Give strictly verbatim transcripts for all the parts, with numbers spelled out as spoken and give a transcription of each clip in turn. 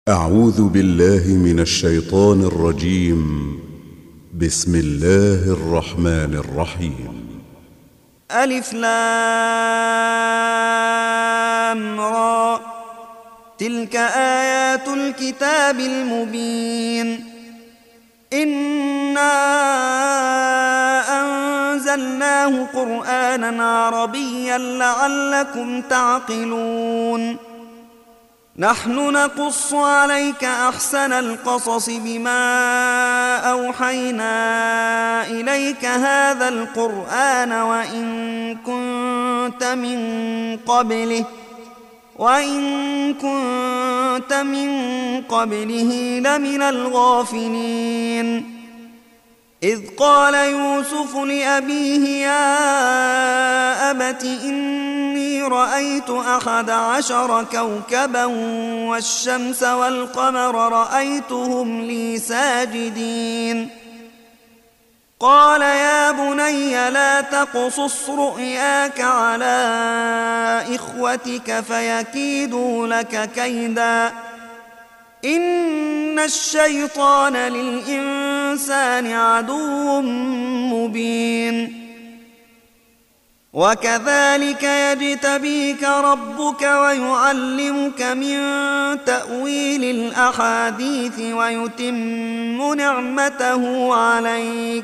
أعوذ بالله من الشيطان الرجيم. بسم الله الرحمن الرحيم. ألف لام را، تلك آيات الكتاب المبين. إنا أنزلناه قرآنا عربيا لعلكم تعقلون. نحن نقص عليك أحسن القصص بما أوحينا إليك هذا القرآن وإن كنت من قبله وإن كنت من قبله لمن الغافلين. إذ قال يوسف لأبيه يا أبت إني رأيت أحد عشر كوكبا والشمس والقمر رأيتهم لي ساجدين. قال يا بني لا تقصص رؤياك على إخوتك فيكيدوا لك كيدا، إن الشيطان للإنسان عدو مبين. وكذلك يجتبيك ربك ويعلمك من تأويل الأحاديث ويتم نعمته عليك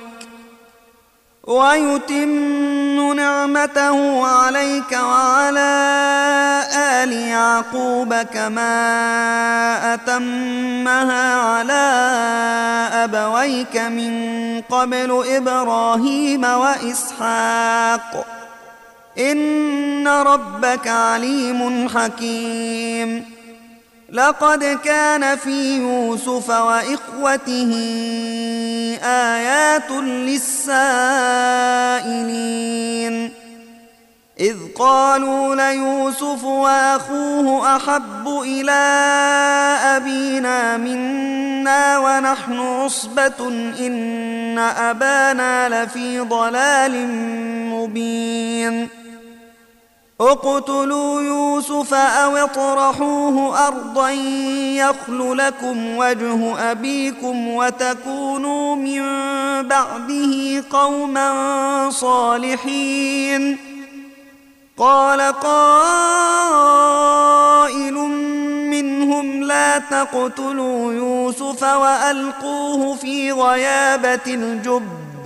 ويتم نعمته عليك وعلى آل يعقوب كما أتمها على أبويك من قبل إبراهيم وإسحاق إن ربك عليم حكيم. لقد كان في يوسف وإخوته آيات للسائلين، إذ قالوا ليوسف وأخوه أحب إلى أبينا منا ونحن عصبة إن أبانا لفي ضلال مبين. اقتلوا يوسف أو اطرحوه أرضا يخل لكم وجه أبيكم وتكونوا من بعده قوما صالحين. قال قائل منهم لا تقتلوا يوسف وألقوه في غيابة الجب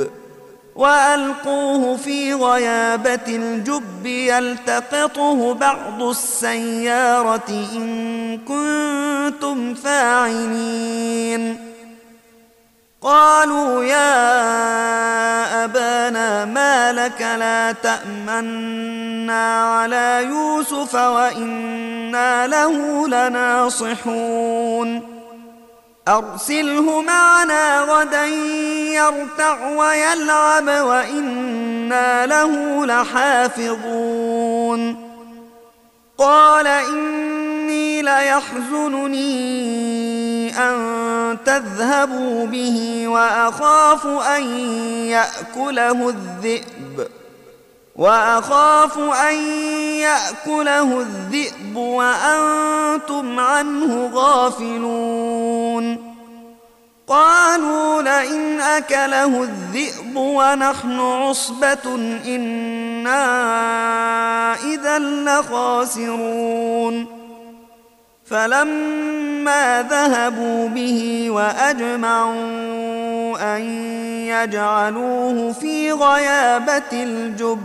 وألقوه في غيابة الجب يلتقطه بعض السيارة إن كنتم فاعلين. قالوا يا أبانا ما لك لا تأمنا على يوسف وإنا له لناصحون. أرسله معنا غدا يرتع ويلعب وإنا له لحافظون. قال إني ليحزنني أن تذهبوا به وأخاف أن يأكله الذئب وأخاف أن يأكله الذئب وأنتم عنه غافلون. قالوا لئن أكله الذئب ونحن عصبة إنا إذا لخاسرون. فلما ذهبوا به وأجمعوا أن يجعلوه في غيابة الجب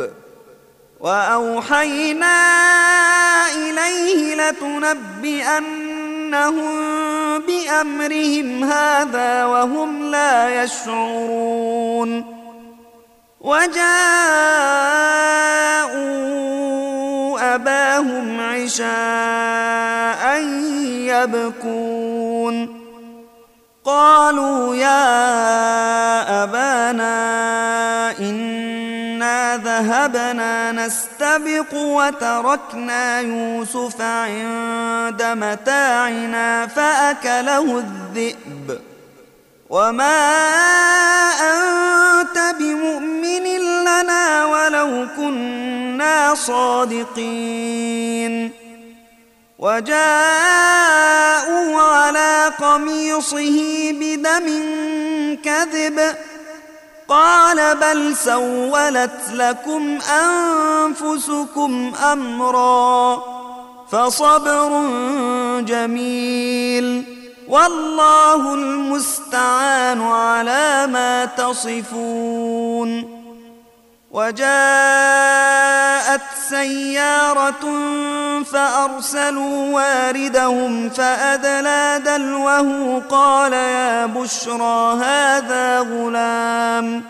وأوحينا إليه لتنبئنهم بأمرهم هذا وهم لا يشعرون. وجاءوا أباهم عشاء يبكون. قالوا يا أبانا إنا ذهبنا نستبق وتركنا يوسف عند متاعنا فأكله الذئب وما أنت بمؤمن لنا ولو كنا صادقين. وجاءوا على قميصه بدم كذب قال بل سولت لكم أنفسكم أمرا فصبر جميل والله المستعان على ما تصفون. وجاءت سيارة فأرسلوا واردهم فأدلى دلوه قال يا بشرى هذا غلام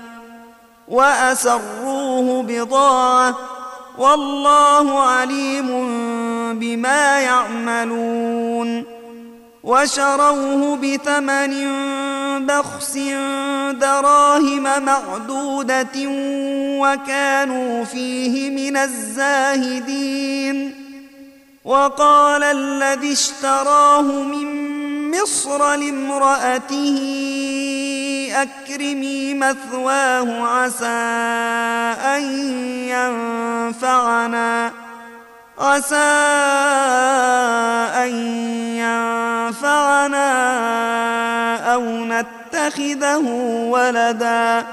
وأسروه بضاعة والله عليم بما يعملون. وشروه بثمن بخس دراهم معدودة وكانوا فيه من الزاهدين. وقال الذي اشتراه من مصر لامرأته أكرمي مثواه عسى أن ينفعنا عسى أن ينفعنا أو نتخذه ولدا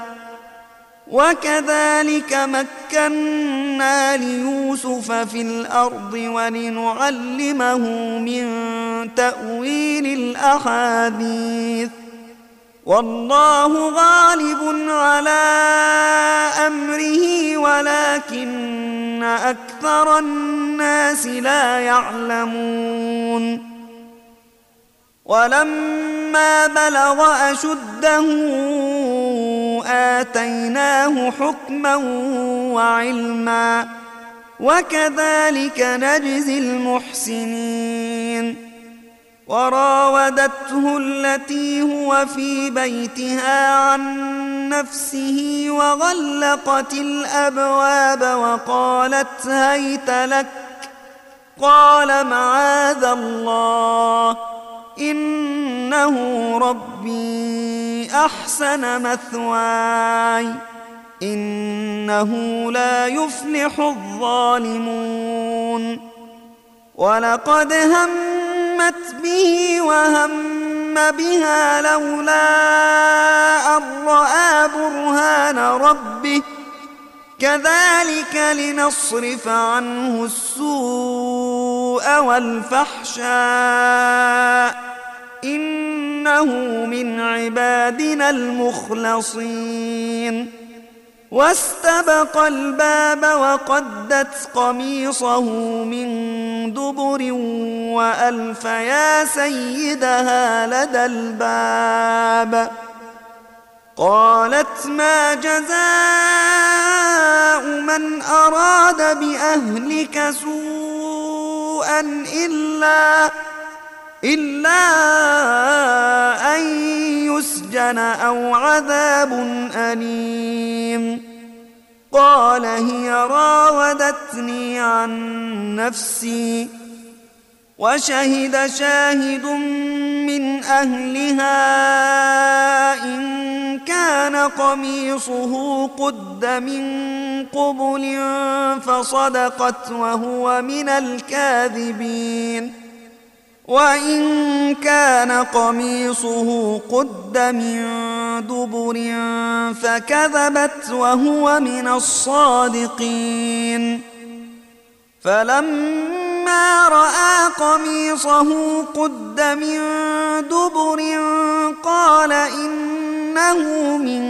وكذلك مكنا ليوسف في الأرض ولنعلمه من تأويل الأحاديث والله غالب على أمره ولكن أكثر الناس لا يعلمون. ولما بلغ أشده آتيناه حكما وعلما وكذلك نجزي المحسنين. وراودته التي هو في بيتها عن نفسه وغلقت الأبواب وقالت هيت لك قال معاذ الله إنه ربي أحسن مثواي إنه لا يفلح الظالمون. ولقد همت به وهم بها لولا أن رأى برهان ربه كذلك لنصرف عنه السوء والفحشاء إنه من عبادنا المخلصين. واستبق الباب وقدت قميصه من دبر وألف يا سيدها لدى الباب قالت ما جزاء من أراد بأهلك سوءا إلا إلا أن يسجن أو عذاب أليم. قال هي راودتني عن نفسي وشهد شاهد من أهلها إن كان قميصه قد من قبل فصدقت وهو من الكاذبين وإن كان قميصه قد من دبر فكذبت وهو من الصادقين. فلما رأى قميصه قد من دبر قال إنه من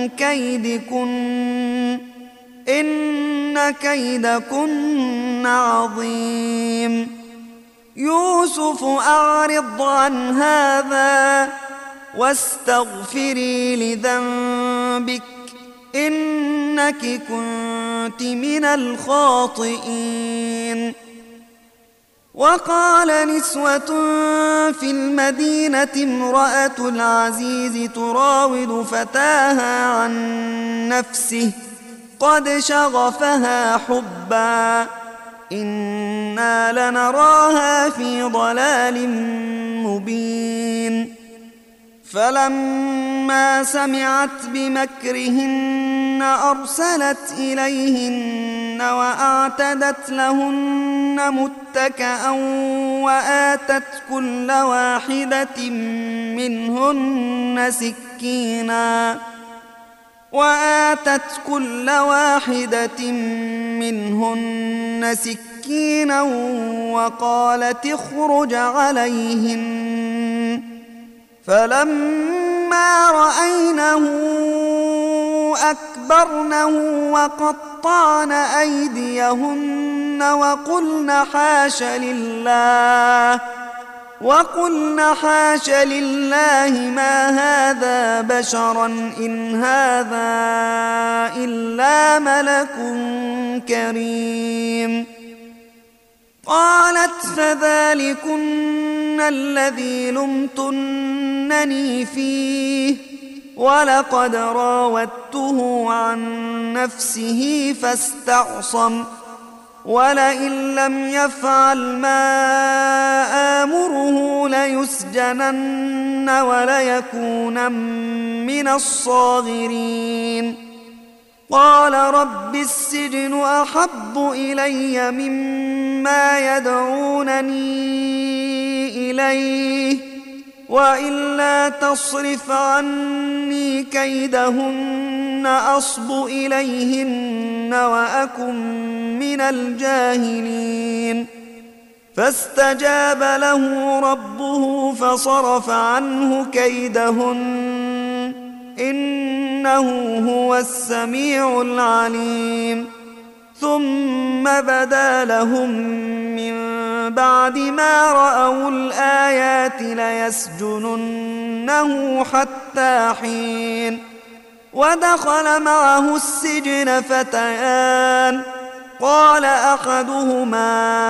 كيدكن إن كيدكن عظيم. يوسف أعرض عن هذا واستغفري لذنبك إنك كنت من الخاطئين. وقال نسوة في المدينة امرأة العزيز تراود فتاها عن نفسه قد شغفها حبا إنا لنراها في ضلال مبين. فلما سمعت بمكرهن أرسلت إليهن وأعتدت لهن متكئا وآتت كل واحدة منهن سكينا وآتت كل واحدة منهن سكينا وقالت اخرج عليهن فلما رأينه أكبرنه وقطعن أيديهن وقلن حاش لله وقلن حاش لله ما هذا بشرا إن هذا إلا ملك كريم. قالت فذلكن الذي لمتنني فيه ولقد راودته عن نفسه فاستعصم ولئن لم يفعل ما آمره ليسجنن وليكونن من الصاغرين. قال رب السجن أحب إلي مما يدعونني إليه وإلا تصرف عني كيدهن أصب إليهن وأكن من الجاهلين. فاستجاب له ربه فصرف عنه كيدهن إنه هو السميع العليم. ثم بدا لهم من بعد ما رأوا الآيات ليسجننه حتى حين. ودخل معه السجن فتيان قال أحدهما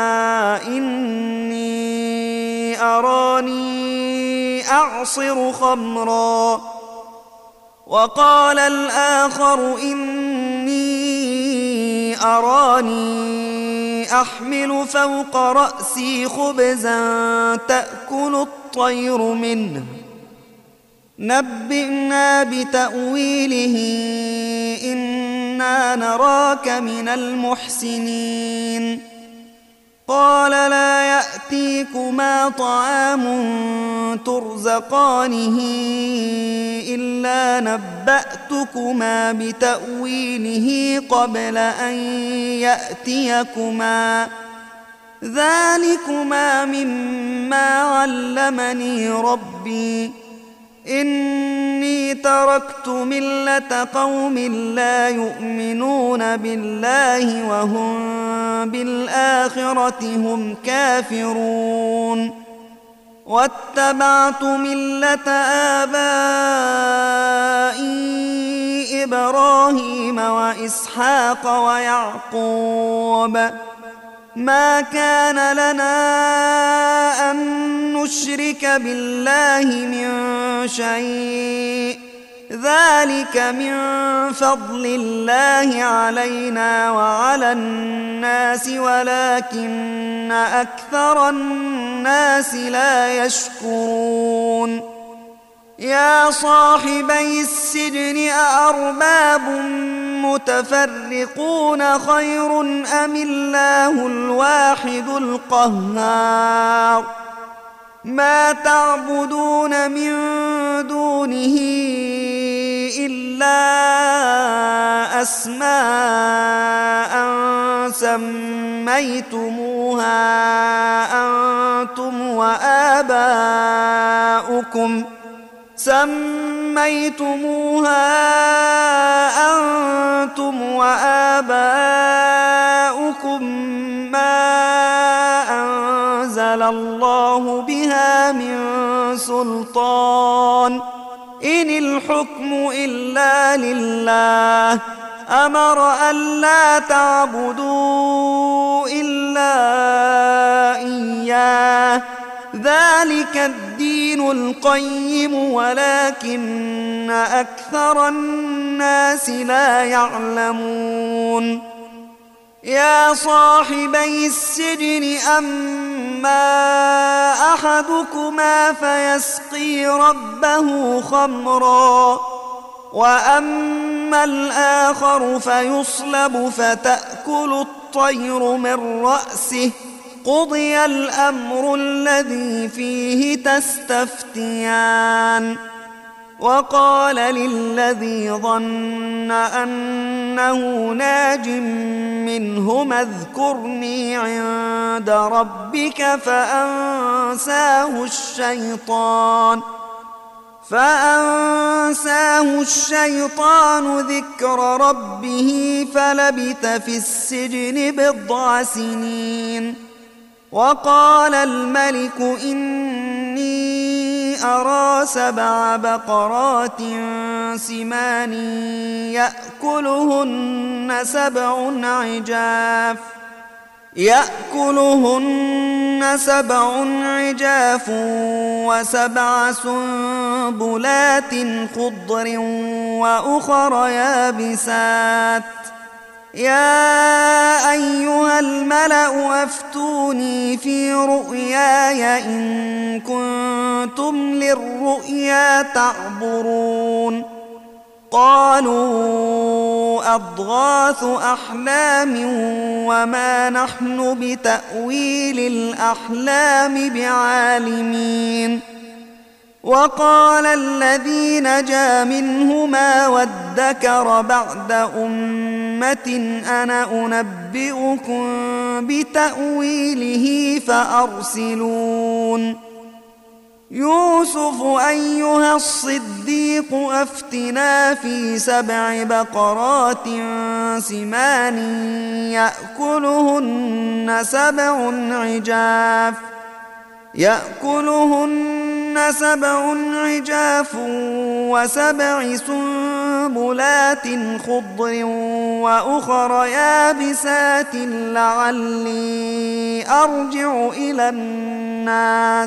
إني أراني أعصر خمرا وقال الآخر إني أراني أحمل فوق رأسي خبزا تأكل الطير منه نبئنا بتأويله إنا نراك من المحسنين. قال لا يأتيكما طعام ترزقانه إلا نبأتكما بتأويله قبل أن يأتيكما ذلكما مما علمني ربي إني تركت ملة قوم لا يؤمنون بالله وهم بالآخرة هم كافرون واتبعت ملة آبائي إبراهيم وإسحاق ويعقوب ما كان لنا أن نشرك بالله من شيء ذلك من فضل الله علينا وعلى الناس ولكن أكثر الناس لا يشكرون. يا صاحبي السجن أأرباب متفرقون خير أم الله الواحد القهار ما تعبدون من دونه إلا أسماء سميتموها أنتم وآباؤكم سميتموها أنتم وآباؤكم ما أنزل الله بها من سلطان إن الحكم إلا لله أمر ألا تعبدوا إلا إياه ذلك الدين القيم ولكن أكثر الناس لا يعلمون. يا صاحبي السجن أما أحدكما فيسقي ربه خمرا وأما الآخر فيصلب فتأكل الطير من رأسه قضي الأمر الذي فيه تستفتيان. وقال للذي ظن أنه ناج منهما اذكرني عند ربك فأنساه الشيطان فأنساه الشيطان ذكر ربه فلبث في السجن بضع سنين. وقال الملك إني أرى سبع بقرات سمان يأكلهن سبع عجاف يأكلهن سبع عجاف وسبع سنبلات خضر وأخر يابسات يا أيها الملأ أفتوني في رؤياي إن كنتم للرؤيا تعبرون. قالوا أضغاث أحلام وما نحن بتأويل الأحلام بعالمين. وقال الذي نجا منهما وادكر بعد أمة أنا أنبئكم بتأويله فأرسلون. يوسف أيها الصديق أفتنا في سبع بقرات سمان يأكلهن سبع عجاف يأكلهن سبع عجاف وسبع سنبلات خضر وأخر يابسات لعلي أرجع إلى الناس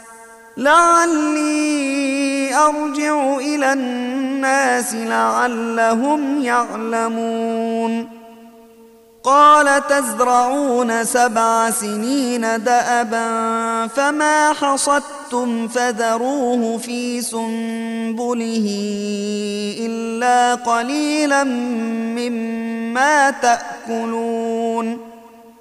لعلي أرجع إلى الناس لعلهم يعلمون. قال تزرعون سبع سنين دأبا فما حصدتم فذروه في سنبله إلا قليلا مما تأكلون.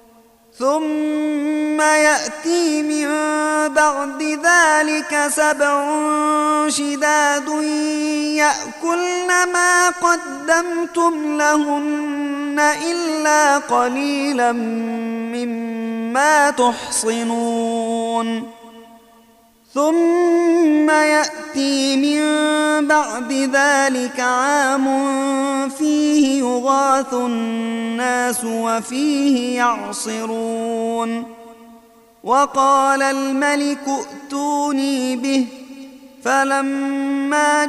ثم يأتي من بعد ذلك سبع شداد يأكلن ما قدمتم لهن إلا قليلا مما تحصنون. ثم يأتي من بعد ذلك عام فيه يغاث الناس وفيه يعصرون. وقال الملك ائتوني به فلما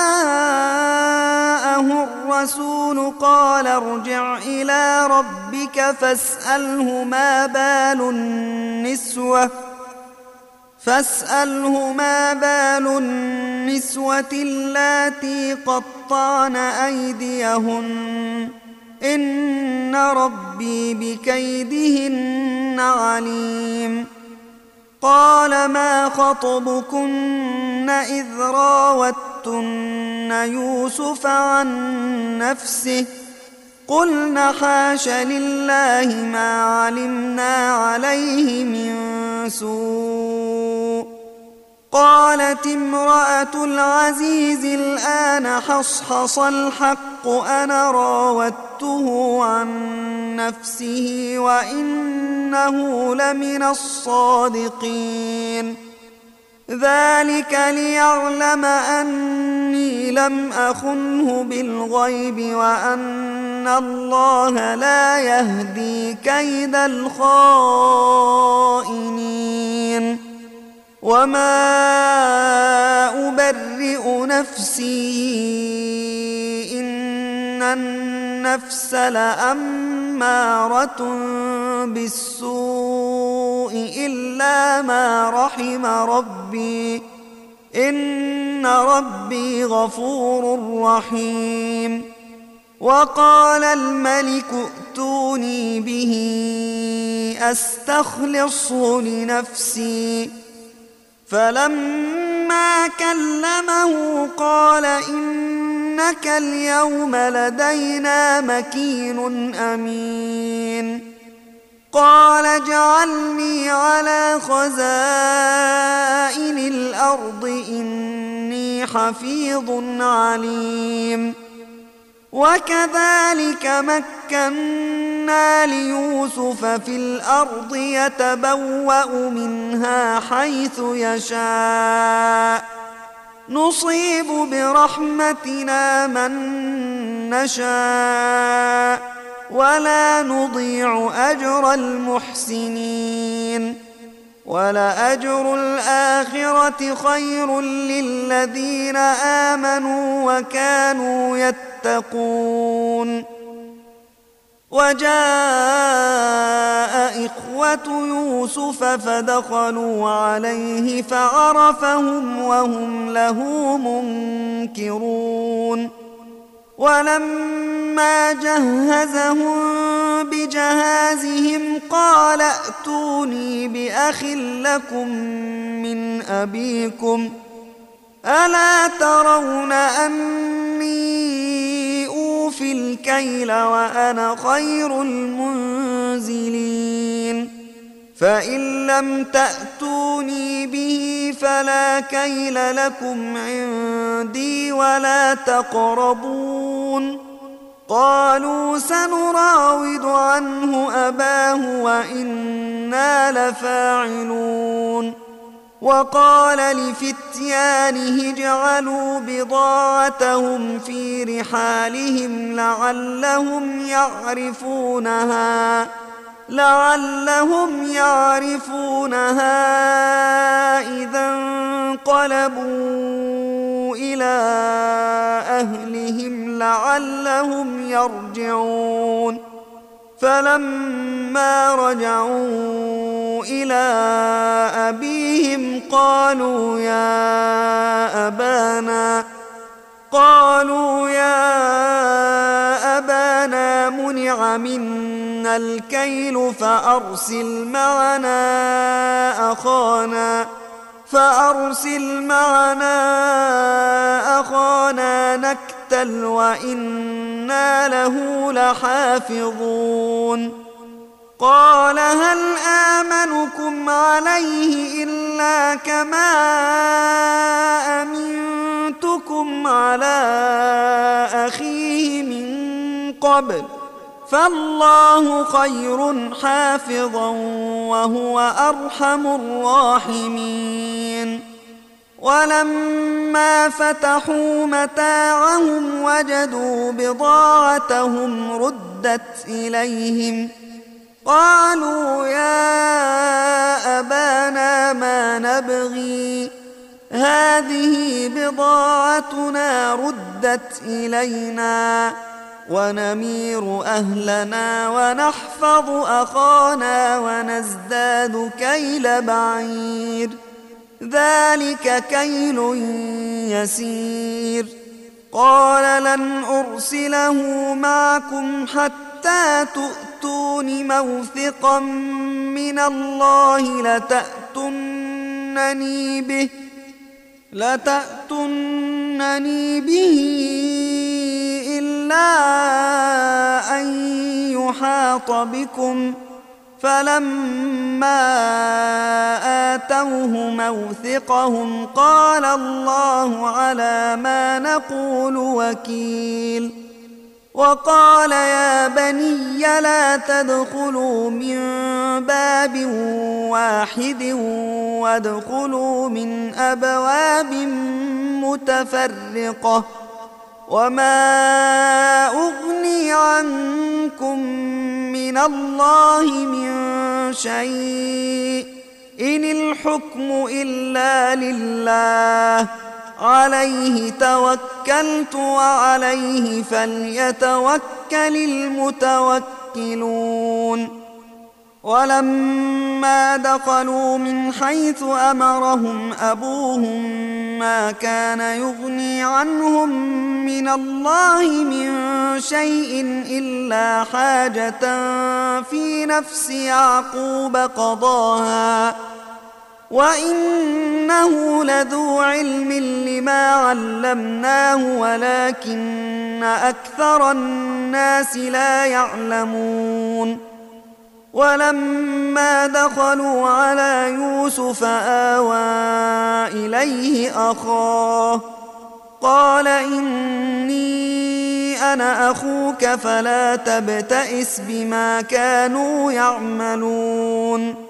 جاءه الرسول قال ارجع إلى ربك فاسأله ما بال النسوة فاسأله ما بال النسوة اللاتي قطعن أيديهن إن ربي بكيدهن عليم. قال ما خطبكن إذ راوتن يوسف عن نفسه قلن حاش لله ما علمنا عليه من سوء. قالت امرأة العزيز الآن حصحص الحق أنا راودته عن نفسه وإنه لمن الصادقين. ذلك ليعلم أني لم أخنه بالغيب وأن الله لا يهدي كيد الخائنين. وما أبرئ نفسي إن النفس لأمارة بالسوء إلا ما رحم ربي إن ربي غفور رحيم. وقال الملك ائتوني به أستخلصه لنفسي فلما كلمه قال إني إنك اليوم لدينا مكين أمين قال اجعلني على خزائن الأرض إني حفيظ عليم وكذلك مكنا ليوسف في الأرض يتبوأ منها حيث يشاء نصيب برحمتنا من نشاء ولا نضيع أجر المحسنين ولأجر الآخرة خير للذين آمنوا وكانوا يتقون وجاء إخوة يوسف فدخلوا عليه فعرفهم وهم له منكرون ولما جهزهم بجهازهم قال ائتوني بأخ لكم من أبيكم ألا ترون أني أوفي الكيل وأنا خير المنزلين فإن لم تأتوني به فلا كيل لكم عندي ولا تقربون قالوا سنراود عنه أباه وإنا لفاعلون وقال لفتيانه اجعلوا بضاعتهم في رحالهم لعلهم يعرفونها لعلهم يعرفونها إذا انقلبوا إلى أهلهم لعلهم يرجعون فلما رجعوا إلى أبيهم قالوا يا أبانا قالوا يا أبانا منع منا الكيل فأرسل معنا أخانا فأرسل معنا أخانا نكتل وإنا له لحافظون قال هل آمنكم عليه إلا كما أمنتكم على أخيه من قبل فالله خير حافظا وهو أرحم الراحمين ولما فتحوا متاعهم وجدوا بضاعتهم ردت إليهم قالوا يا أبانا ما نبغي هذه بضاعتنا ردت إلينا ونمير أهلنا ونحفظ أخانا ونزداد كيل بعير ذلك كيل يسير قال لن أرسله معكم حتى تؤتون موثقا من الله لتأتونني به لتأتونني به إلا أن يحاط بكم فلما آتوه موثقهم قال الله على ما نقول وكيل وقال يا بني لا تدخلوا من باب واحد وادخلوا من أبواب متفرقة وما أغني عنكم من الله من شيء إن الحكم إلا لله عليه توكلت وعليه فليتوكل المتوكلون ولما دخلوا من حيث أمرهم أبوهم ما كان يغني عنهم من الله من شيء إلا حاجة في نفس يعقوب قضاها وإنه لذو علم لما علمناه ولكن أكثر الناس لا يعلمون ولما دخلوا على يوسف آوى إليه أخاه قال إني أنا أخوك فلا تبتئس بما كانوا يعملون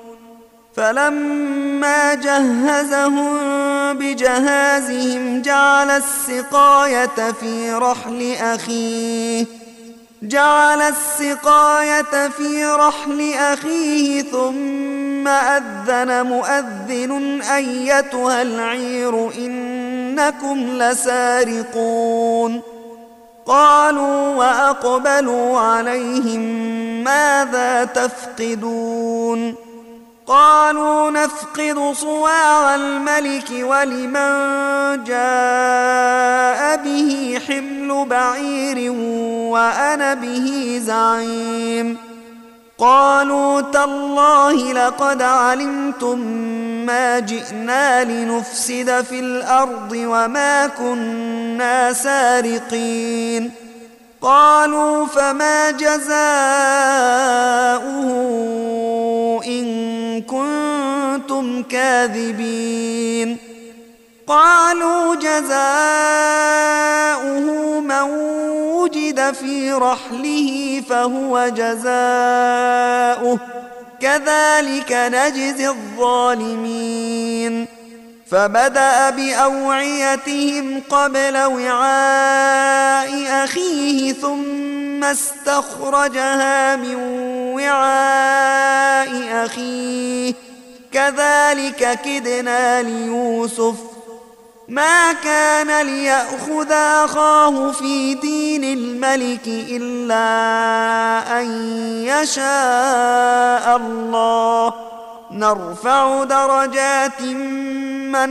فلما جهزهم بجهازهم جعل السقاية في رحل أخيه جعل السقاية في رحل أخيه ثم أذن مؤذن أيتها العير إنكم لسارقون قالوا وأقبلوا عليهم ماذا تفقدون قالوا نفقد صواع الملك ولمن جاء به حمل بعير وأنا به زعيم قالوا تالله لقد علمتم ما جئنا لنفسد في الأرض وما كنا سارقين قالوا فما جزاؤه إن كنتم كاذبين قالوا جزاؤه من وجد في رحله فهو جزاؤه كذلك نجزي الظالمين فبدأ بأوعيتهم قبل وعاء أخيه ثم استخرجها من وعاء أخيه كذلك كدنا ليوسف ما كان ليأخذ أخاه في دين الملك إلا أن يشاء الله نرفع درجات من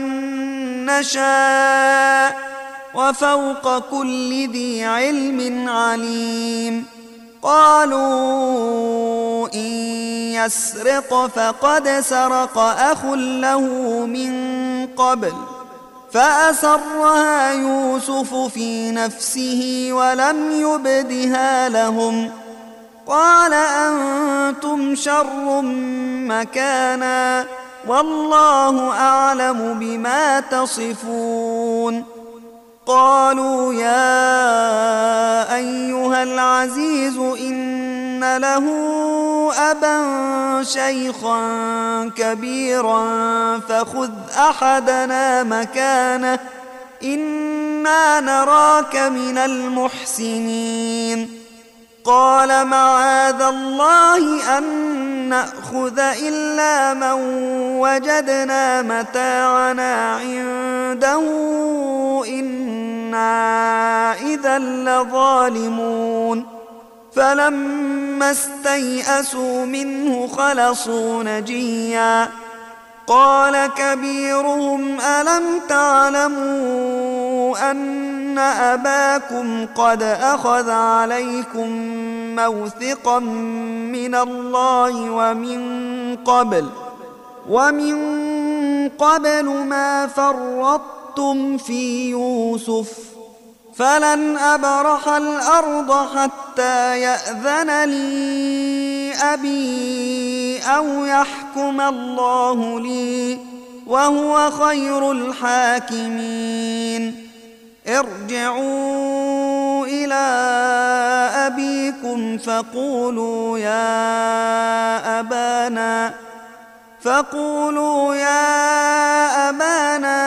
نشاء وفوق كل ذي علم عليم قالوا إن يسرق فقد سرق أخ له من قبل فأسرها يوسف في نفسه ولم يبدها لهم قال أنتم شر مكانا والله أعلم بما تصفون قالوا يا أيها العزيز إن له أبا شيخا كبيرا فخذ أحدنا مكانه إنا نراك من المحسنين قال معاذ الله أن نأخذ إلا من وجدنا متاعنا عنده إنا إذا لظالمون فلما استيئسوا منه خلصوا نجيا قال كبيرهم ألم تعلموا أن أباكم قد أخذ عليكم موثقا من الله ومن قبل ومن قبل ما فرطتم في يوسف فلن أبرح الأرض حتى يأذن لي أبي أو يحكم الله لي وهو خير الحاكمين ارجعوا إلى أبيكم فقولوا يا أبانا فقولوا يا أبانا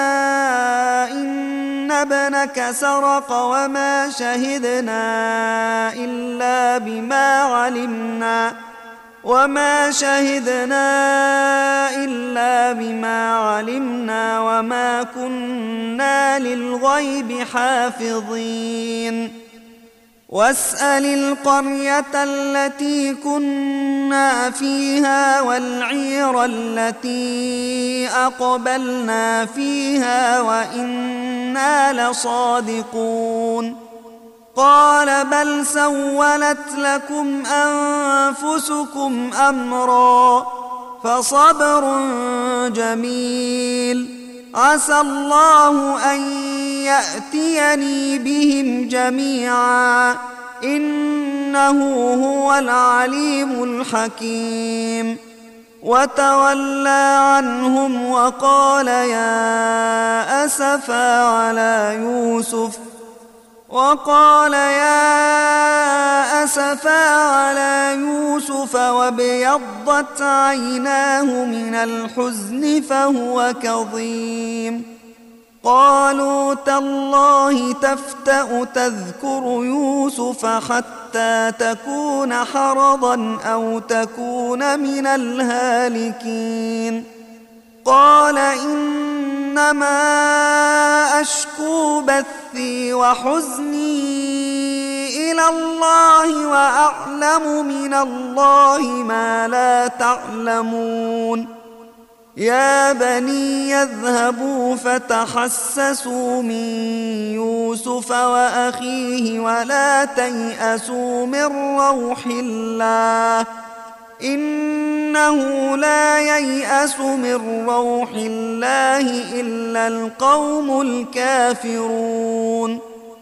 إن ابنك سرق وما شهدنا إلا بما علمنا وما شهدنا إلا بما علمنا وما كنا للغيب حافظين واسأل القرية التي كنا فيها والعير التي أقبلنا فيها وإنا لصادقون قال بل سولت لكم أنفسكم أمرا فصبر جميل. عسى الله أن يأتيني بهم جميعا إنه هو العليم الحكيم. وتولى عنهم وقال يا أسفا على يوسف وقال يا أسفا على يوسف وابيضت عيناه من الحزن فهو كظيم. قالوا تالله تفتأ تذكر يوسف حتى تكون حرضا أو تكون من الهالكين. قال إنما أشكو بثي وحزني إلى الله وأعلم من الله ما لا تعلمون. يا بني يذهبوا فتحسسوا من يوسف وأخيه ولا تيأسوا من روح الله إنه لا ييأس من روح الله إلا القوم الكافرون.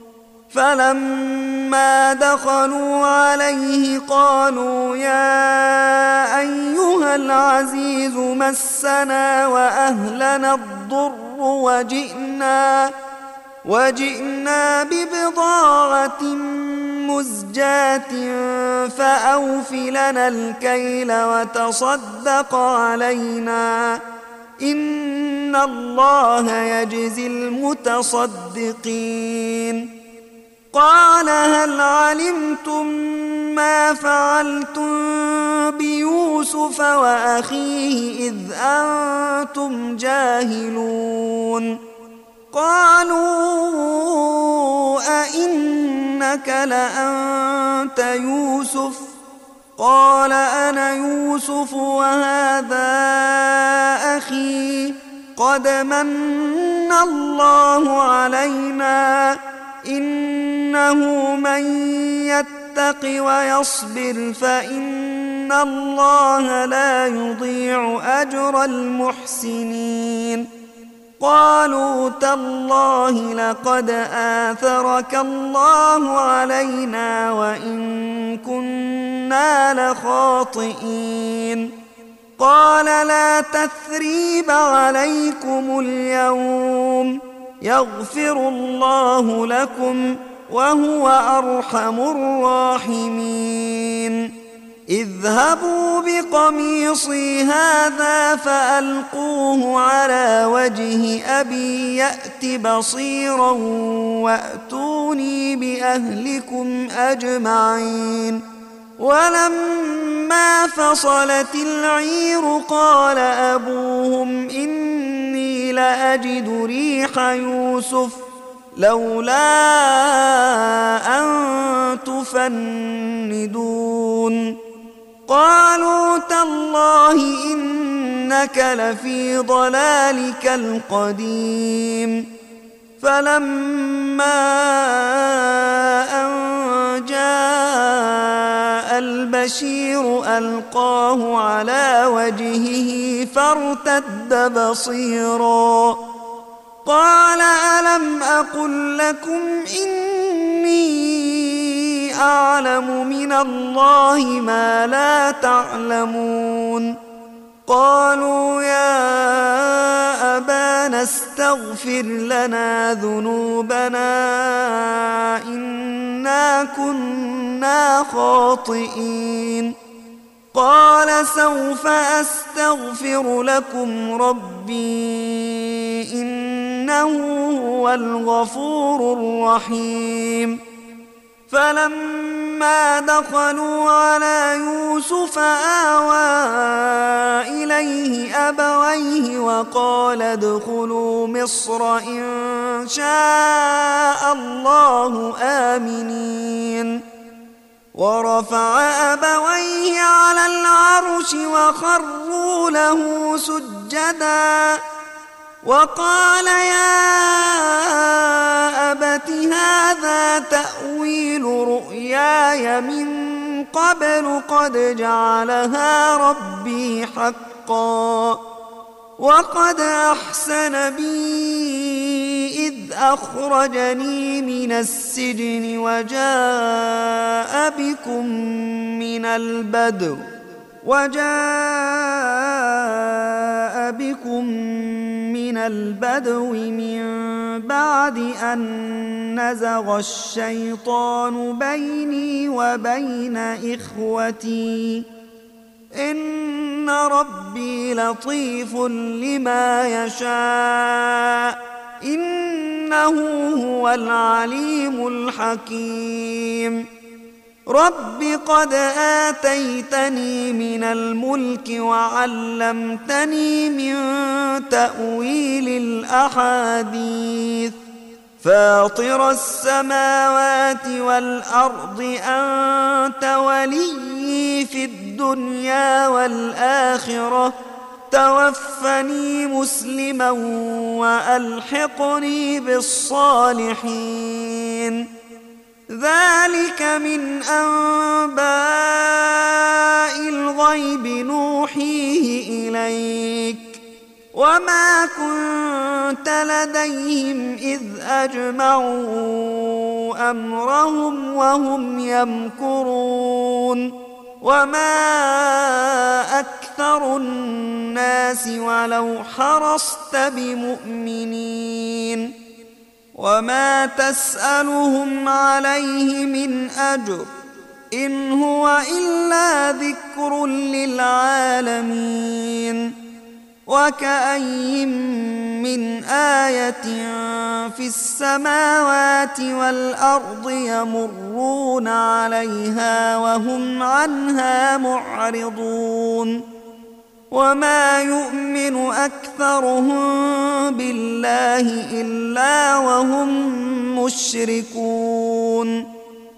فلما دخلوا عليه قالوا يا أيها العزيز مسنا وأهلنا الضر وجئنا, وجئنا ببضاعة مزجاة فأوف لنا الكيل وتصدق علينا إن الله يجزي المتصدقين. قال هل علمتم ما فعلتم بيوسف وأخيه إذ أنتم جاهلون؟ قالوا أئنك لأنت يوسف؟ قال أنا يوسف وهذا أخي قد من الله علينا إنه من يتق ويصبر فإن الله لا يضيع أجر المحسنين. قالوا تالله لقد آثرك الله علينا وإن كنا لخاطئين. قال لا تثريب عليكم اليوم يغفر الله لكم وهو أرحم الراحمين. اذهبوا بقميصي هذا فألقوه على وجه أبي يأت بصيرا وأتوني بأهلكم أجمعين. ولما فصلت العير قال أبوهم إني لأجد ريح يوسف لولا أن تفندون. قالوا تالله إنك لفي ضلالك القديم. فلما أن جاء البشير ألقاه على وجهه فارتد بصيرا قال ألم أقل لكم إني أعلم من الله ما لا تعلمون؟ قالوا يا أبانا استغفر لنا ذنوبنا إنا كنا خاطئين. قال سوف أستغفر لكم ربي إنه هو الغفور الرحيم. فلما دخلوا على يوسف آوى إليه أبويه وقال ادخلوا مصر إن شاء الله آمنين. ورفع أبويه على العرش وخروا له سجدا وقال يا أبت هذا تأويل رؤياي من قبل قد جعلها ربي حقا حقا وقد أحسن بي إذ أخرجني من السجن وجاء بكم من البدو وجاء بكم من البدو من بعد أن نزغ الشيطان بيني وبين إخوتي إن ربي لطيف لما يشاء إنه هو العليم الحكيم رب قد آتيتني من الملك وعلمتني من تأويل الأحاديث فاطر السماوات والأرض أنت وليي في الدنيا والآخرة توفني مسلما وألحقني بالصالحين ذلك من أنباء الغيب نوحيه إليك وما كنت لديهم إذ أجمعوا أمرهم وهم يمكرون وما أكثر الناس ولو حرصت بمؤمنين وما تسألهم عليه من أجر إن هو إلا ذكر للعالمين وكأي من آية في السماوات والأرض يمرون عليها وهم عنها معرضون وما يؤمن أكثرهم بالله إلا وهم مشركون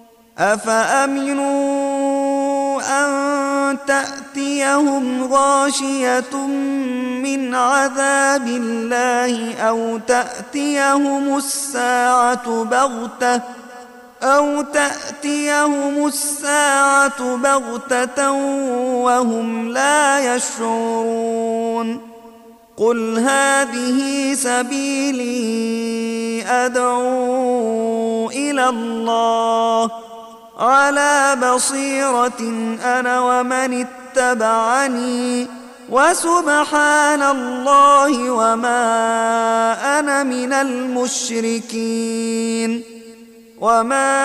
أفأمنوا أن تأتيهم غاشية من عذاب الله أو تأتيهم الساعة بغتة أو تأتيهم الساعة بغتة وهم لا يشعرون قل هذه سبيلي أدعو إلى الله على بصيرة أنا ومن اتبعني وسبحان الله وما أنا من المشركين وما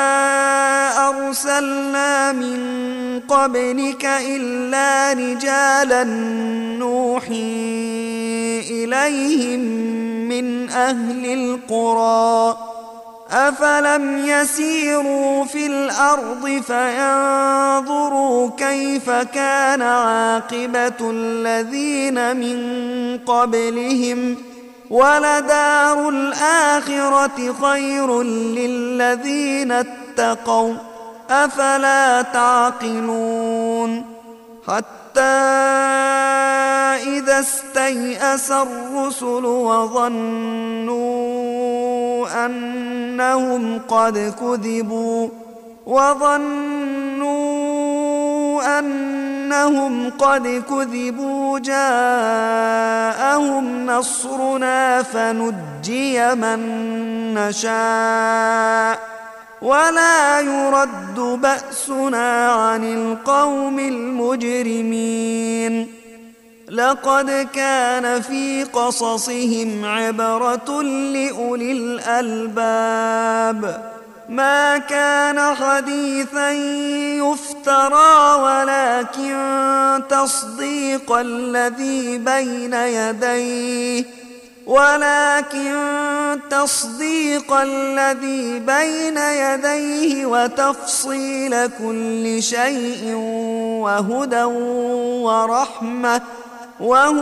أرسلنا من قبلك إلا رجالا نوحي إليهم من أهل القرى أفلم يسيروا في الأرض فينظروا كيف كان عاقبة الذين من قبلهم ولدار الآخرة خير للذين اتقوا أفلا تعقلون حتى إذا استيأس الرسل وظنوا أنهم قد كذبوا وظنوا أنهم قد كذبوا جاءهم نصرنا فنجي من نشاء ولا يرد بأسنا عن القوم المجرمين لقد كان في قصصهم عبرة لأولي الألباب ما كان حديثا يفترى ولكن تصديق الذي بين يديه ولكن تصديق الذي بين يديه وتفصيل كل شيء وهدى ورحمة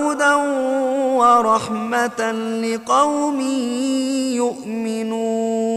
وهدى ورحمة لقوم يؤمنون